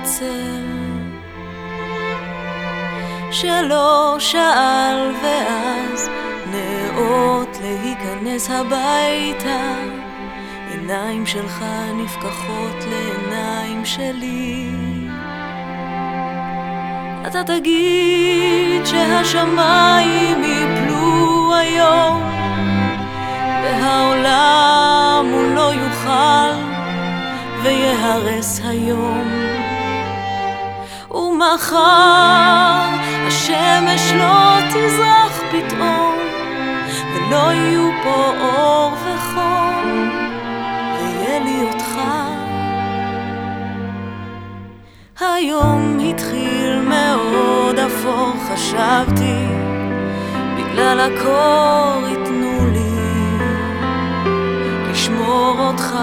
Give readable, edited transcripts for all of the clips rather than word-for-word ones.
מתנצל שלא שאל ואז נאות להיכנס הביתה. עיניים שלך נפקחות לעיניים שלי. אתה תגיד שהשמיים יפלו היום והעולם הוא לא יוכל ויהרס היום, ומחר השמש לא תזרח פתאום ולא יהיו פה אור וחום ויהיה לי אותך. היום התחיל מאוד אפור, חשבתי בגלל הקור יתנו לי לשמור אותך,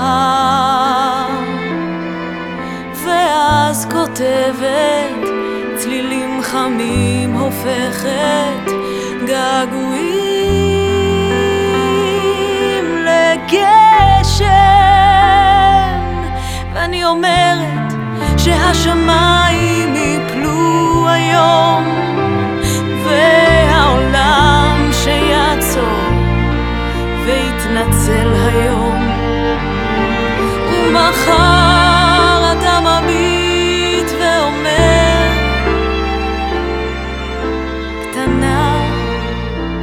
ואז כותבת צלילים חמים, הופכת געגועים לגשם, ואני אומרת שהשמיים יפלו היום והעולם שיעצור ויתנצל היום, ומחר אתה מביט ואומר קטנה,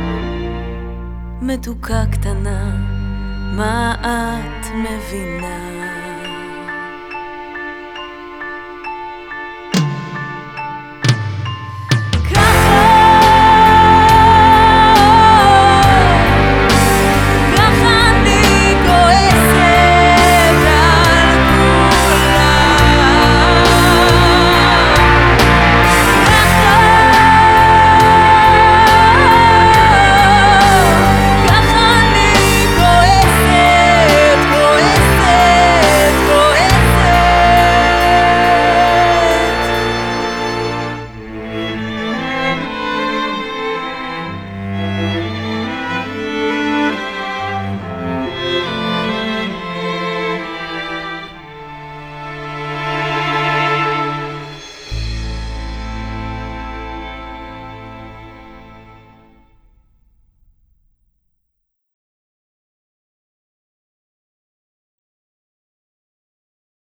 מתוקה קטנה, מה את מבינה?